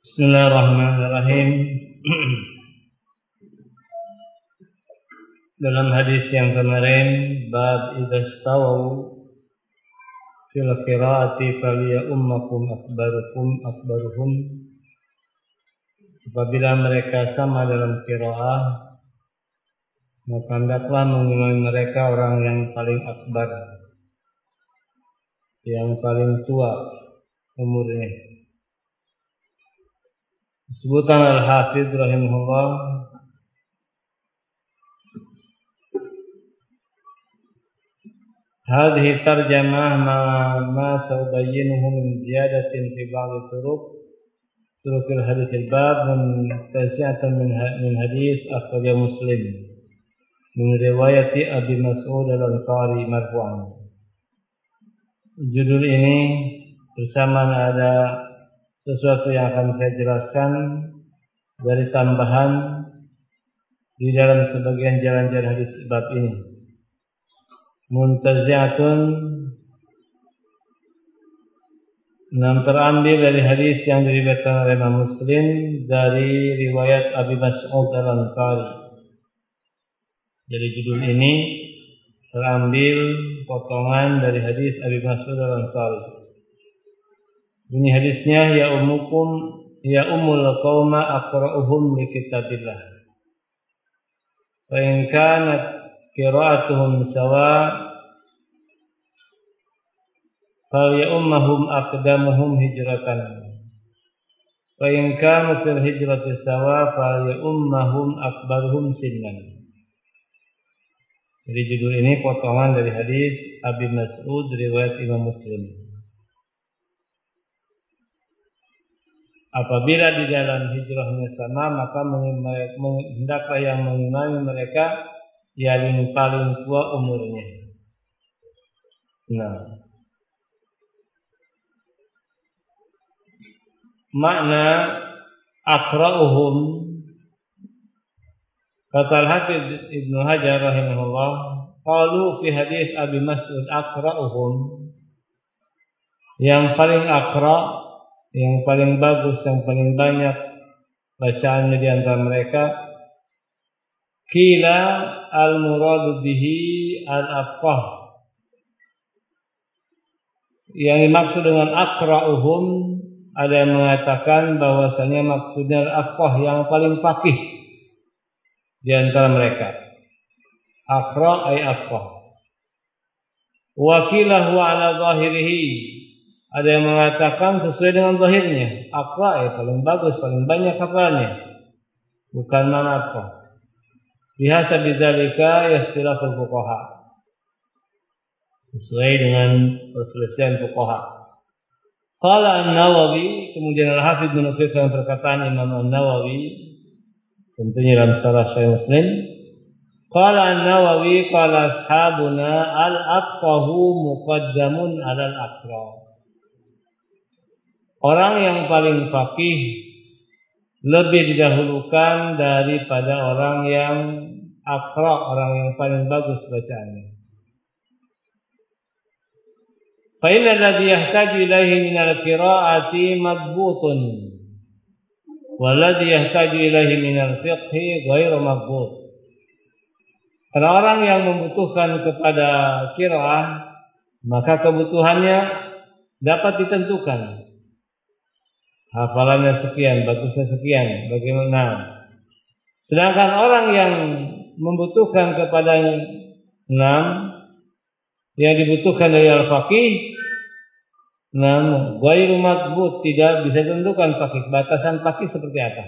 Bismillahirrahmanirrahim. Dalam hadis yang kemarin, bab idza stawau fil qiraati faliya ummakum akhbaruhum. Apabila mereka sama dalam qiraah, maka hendaklah mengimami mereka orang yang paling akbar, yang paling tua umurnya. Disebutkan Al-Hafidz rahimahullah, hadhihi tarjamah ma saubayyinuhu min ziyadatin fi ba'd turukil hadits al-bab muntasi'atan min hadits akhrajahu Muslim min riwayati Abi Mas'ud al-Ansari marfu'an. Judul ini bersamaan ada sesuatu yang akan saya jelaskan dari tambahan di dalam sebagian jalan-jalan hadis bab ini. Muntazi'atun terambil dari hadis yang diriwayatkan oleh Imam Muslim dari riwayat Abi Mas'ud al-Ansari. Jadi judul ini terambil potongan dari hadis Abi Mas'ud al-Ansari. Ini hadisnya, ya ummul qauma aqra'uhum li kitabillah. Fa in kanat qira'atuhum sawa fa ya ummahum aqdamuhum hijratan. Fa in kanu fil hijrati sawa fa ya ummahum akbaruhum sinnan. Jadi judul ini potongan dari hadis Abi Mas'ud riwayat Imam Muslim. Apabila di dalam hijrahnya sama, maka hendaklah yang mengimami mereka yang paling tua umurnya. Nah, makna aqra'uhum, kata Al-Hafidz Ibnu Hajar rahimahullah, qalu fi hadis Abi Mas'ud aqra'uhum, yang paling aqra', yang paling bagus, yang paling banyak bacaannya di antara mereka. Qila al-muradu bihi al-afqah, yang dimaksud dengan aqra'uhum, ada yang mengatakan bahwasanya maksudnya al-afqah, yang paling faqih di antara mereka. Aqra' ay afqah. Wa qila huwa ala zahirihi, ada yang mengatakan sesuai dengan zahirnya, aqra' paling bagus, paling banyak hafalnya, bukan mana apa. Bihasa bidzalika yastilaful fuqaha, sesuai dengan perselisihan fuqaha. Qala An-Nawawi, kemudian Al-Hafidz menukilkan perkataan Imam An-Nawawi, tentunya dalam Syarah Sahih Muslim. Qala An-Nawawi qala ashabuna al-afqahu muqaddamun 'ala al-aqra'. Orang yang paling faqih lebih didahulukan daripada orang yang aqra', orang yang paling bagus bacaannya. Fa inna alladhi yahtaju ilaihi min al-qira'ati madbutun walladhi yahtaju ilaihi min al-fiqhi ghairu madbut. Karena orang yang membutuhkan kepada qira'ah, maka kebutuhannya dapat ditentukan. Hafalannya sekian, bagusnya sekian, bagaimana? Sedangkan orang yang membutuhkan kepada yang dibutuhkan dari al-faqih, ghairu madbut, tidak bisa ditentukan faqih, batasan faqih seperti apa.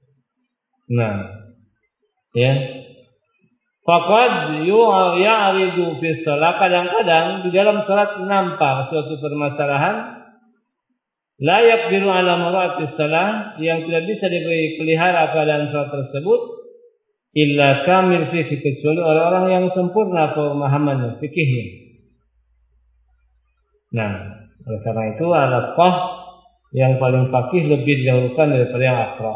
Ya. Faqad ya'ridu fi shalah, kadang-kadang di dalam salat nampak suatu permasalahan, la yaqdiru ala mura'ati shalah, yang tidak bisa dipelihara keadaan salat tersebut, illa kamil fikih, kecuali orang-orang yang sempurna pemahamannya, fikihnya. Oleh karena itu al-afqah, yang paling faqih, lebih didahulukan daripada yang aqra'.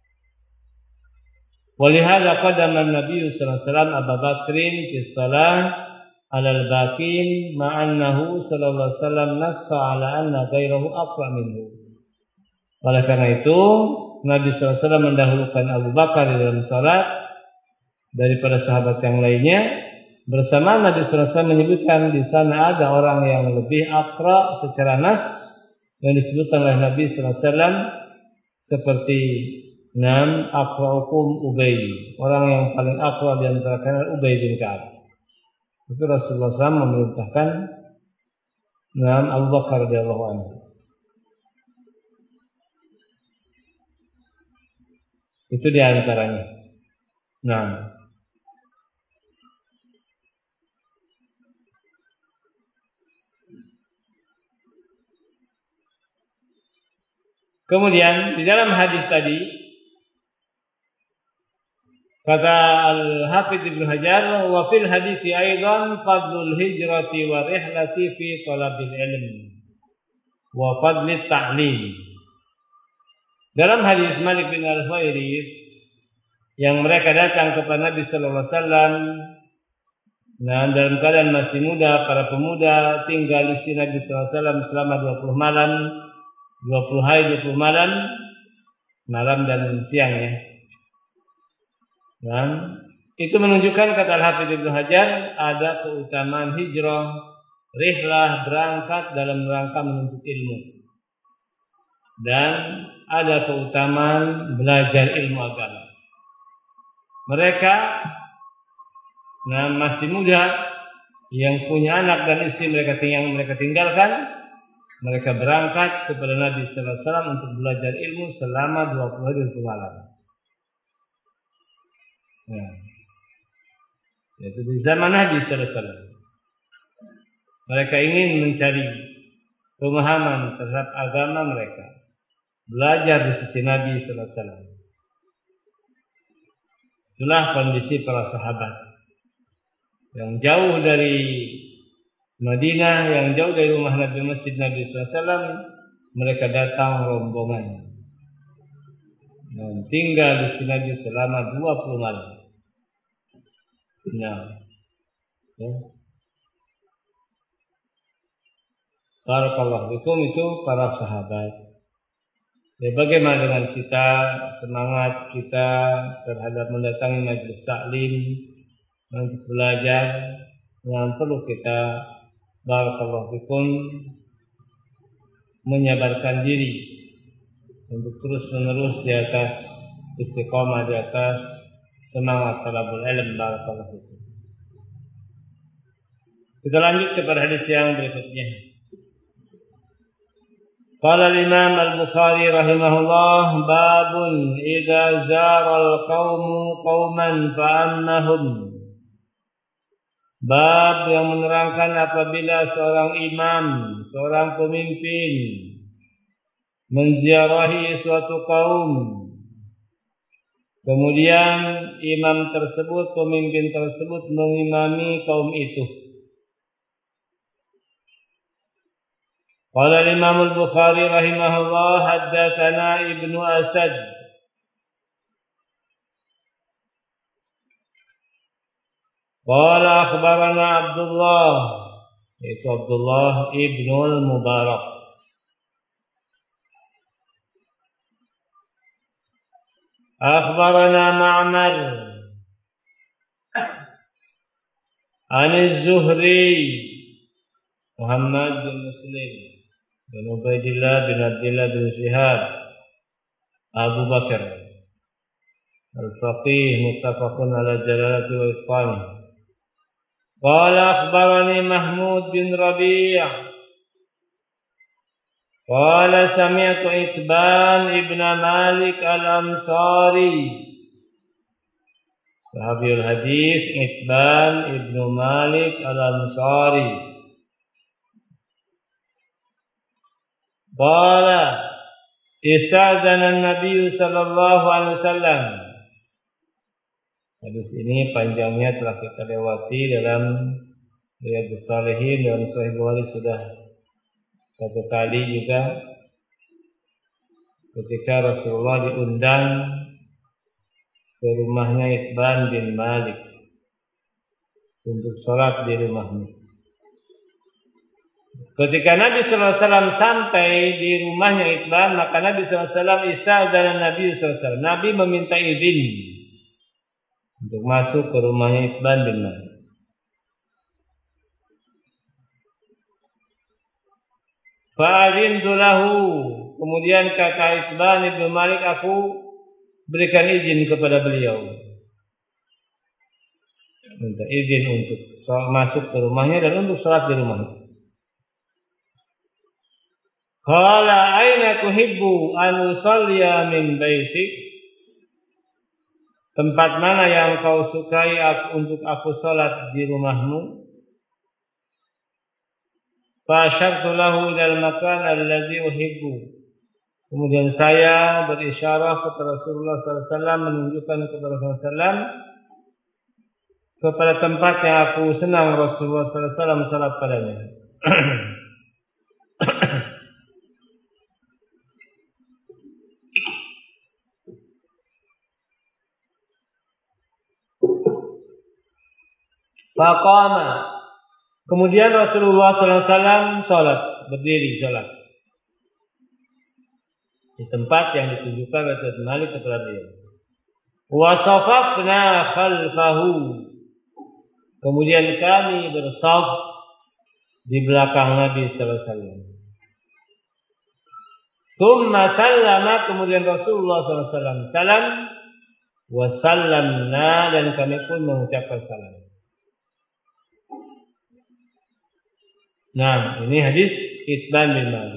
Walihada qadama an-nabiy sallallahu alaihi wasallam Abu Bakrin fi shalah alal bakin ma'annahu sallallahu alaihi wasallam nassa ala anna ghairahu aqra minhu. Oleh karena itu Nabi SAW mendahulukan Abu Bakar di dalam salat daripada sahabat yang lainnya. Bersama Nabi SAW menyebutkan di sana ada orang yang lebih aqra secara nas yang disebutkan oleh Nabi SAW seperti aqra'ukum Ubay, orang yang paling aqra di antara kalian Ubay bin Ka'ab. Itu Rasulullah SAW memerintahkan Abu Bakar radhiyallahu anhu. Itu di antaranya. Kemudian di dalam hadis tadi kata Al-Hafidz Ibnu Hajar, wa fil hadits aidan fadlul hijrati wa rihlati fi talabil ilm wa fadlit ta'lim. Dalam hadis Malik bin Al-Huwairits yang mereka datang kepada Nabi sallallahu alaihi wasallam dalam keadaan masih muda, para pemuda tinggal di Nabi sallallahu alaihi wasallam selama 20 malam, 20 hari 20 malam dan siangnya. Dan itu menunjukkan kata Al-Hafidz Ibnu Hajar ada keutamaan hijrah, rihlah, berangkat dalam rangka menuntut ilmu. Dan ada keutamaan belajar ilmu agama. Mereka masih muda yang punya anak dan istri yang mereka tinggalkan, mereka berangkat kepada Nabi sallallahu alaihi wasallam untuk belajar ilmu selama 20 hari 20 malam. Yaitu di zaman Nabi sallallahu alaihi wasallam. Mereka ingin mencari pemahaman terhadap agama mereka, belajar di sisi Nabi sallallahu alaihi wasallam. Itulah kondisi para sahabat yang jauh dari Madinah, yang jauh dari rumah Nabi, masjid Nabi SAW, mereka datang rombongan dan tinggal di sini Nabi selama 20 malam. Barakallahu fikum, itu para sahabat. Bagaimana dengan kita, semangat kita terhadap mendatangi majelis taklim untuk belajar? Yang perlu kita barakallahu fikum menyabarkan diri untuk terus menerus di atas istiqamah, di atas semangat talabul ilm. Barakallahu fikum. Kita lanjut kepada hadis yang berikutnya. Qala al-Imam Al-Bukhari rahimahullah, babun idza zara al-qaumu qauman fa'annahum. Bab yang menerangkan apabila seorang imam, seorang pemimpin menziarahi suatu kaum, kemudian imam tersebut, pemimpin tersebut mengimami kaum itu. Qala Imam Al-Bukhari rahimahullah, haddatsana Ibnu Asad qala akhbarana Abdullah, yaitu Abdullah ibnu al-Mubarak, akhbarana Ma'mar an az-Zuhri Muhammad bin Muslim bin Ubaidillah bin Abdullah bin Shihab Abu Bakar al-Faqih muttafaqun ala jalalati wa itqani. Qala akhbarani Mahmud bin Rabi'. Qala sami'tu Itban ibn Malik al-Ansari. Sahabiul hadis Itban ibn Malik al-Ansari. Qala ista'zana an-nabiy sallallahu alaihi wasallam. Hadis ini panjangnya telah kita lewati dalam Riyadhus Shalihin dan Sahih Bukhari sudah satu kali juga, ketika Rasulullah diundang ke rumahnya Itban bin Malik untuk sholat di rumahnya. Ketika Nabi sallallahu alaihi wasallam sampai di rumahnya Itban, maka Nabi sallallahu alaihi wasallam istadzana Nabi sallallahu alaihi wasallam. Nabi meminta izin untuk masuk ke rumahnya Itban bin Malik. Fa'adintu lahu. Kemudian kata Itban bin Malik, aku berikan izin kepada beliau. Minta izin untuk masuk ke rumahnya dan untuk salat di rumahnya. Qala aina tuhibbu an usalliya min baitik? Tempat mana yang kau sukai untuk aku salat di rumahmu? Fa asyartu lahu ila al-makan alladhi uhibbu. Kemudian saya berisyarah kepada Rasulullah sallallahu alaihi wasallam, menunjukkan kepada Rasulullah sallallahu alaihi wasallam kepada tempat yang aku senang Rasulullah sallallahu alaihi wasallam salat padanya. Faqama. Kemudian Rasulullah sallallahu alaihi wasallam salat, berdiri salat di tempat yang ditunjukkan oleh Malik kepada beliau. Wa safafna khalfahu. Kemudian kami bersaf di belakang Nabi sallallahu alaihi wasallam. Tsumma sallama, kemudian Rasulullah sallallahu alaihi wasallam salam, wa sallamna, dan kami pun mengucapkan salam. Nah, ini hadis Itban bin Malik.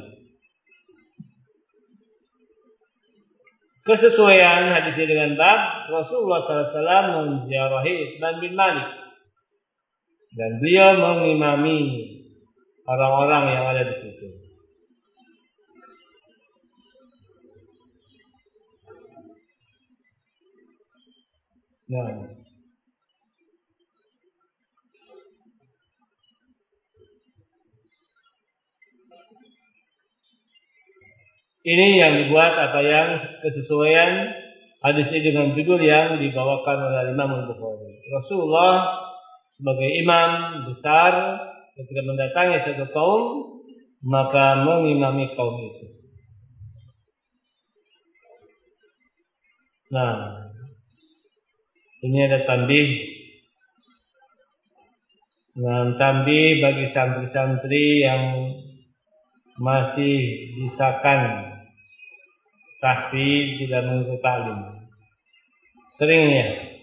Kesesuaian hadis ini dengan bab Rasulullah SAW menziarahi Itban bin Malik dan beliau mengimami orang-orang yang ada di situ. Nah, ini yang dibuat apa yang kesesuaian hadis ini dengan judul yang dibawakan oleh Imam Al-Bukhari. Rasulullah sebagai imam besar ketika mendatangi satu kaum, maka mengimami kaum itu. Nah, ini ada tambih. Nah, tambih bagi santri-santri yang masih disahkan tahfiz tidak mengikuti taklim. Seringnya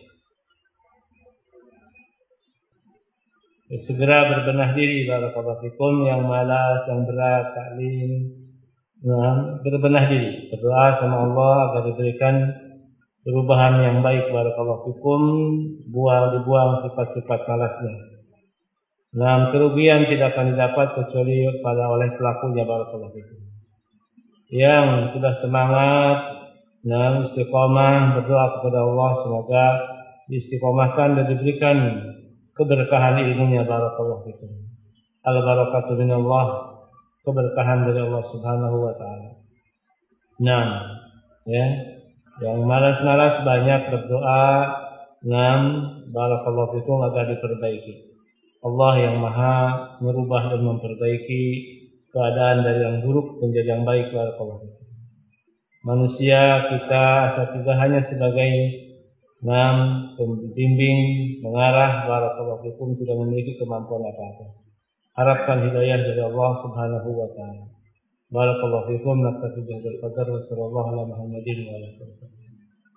segera berbenah diri barakallahu fikum, yang malas, yang berat taklim. Nah, berbenah diri, berdoa sama Allah agar diberikan perubahan yang baik barakallahu fikum, dibuang sifat-sifat malasnya. Nah, kerugian tidak akan didapat kecuali oleh pelakunya barakallahu fikum. Yang sudah semangat dan istiqomah berdoa kepada Allah semoga diistiqomahkan dan diberikan keberkahan ilmunya barakallahu fikum. Al barakatu minallah, keberkahan dari Allah Subhanahu wa taala. Nah, ya, yang malas-malas banyak berdoa, barakallahu fikum agar diperbaiki. Allah yang Maha merubah dan memperbaiki keadaan dari yang buruk menjadi yang baik barakallahu fikum. Manusia kita asal hanya sebagai pembimbing, mengarah barakallahu fikum, tidak memiliki kemampuan apa-apa. Harapkan hidayah dari Allah Subhanahu wa taala. Barakallahu fikum, naktafi bihadzal qadar wa sallallahu ala Muhammadin wa alihi wasallam.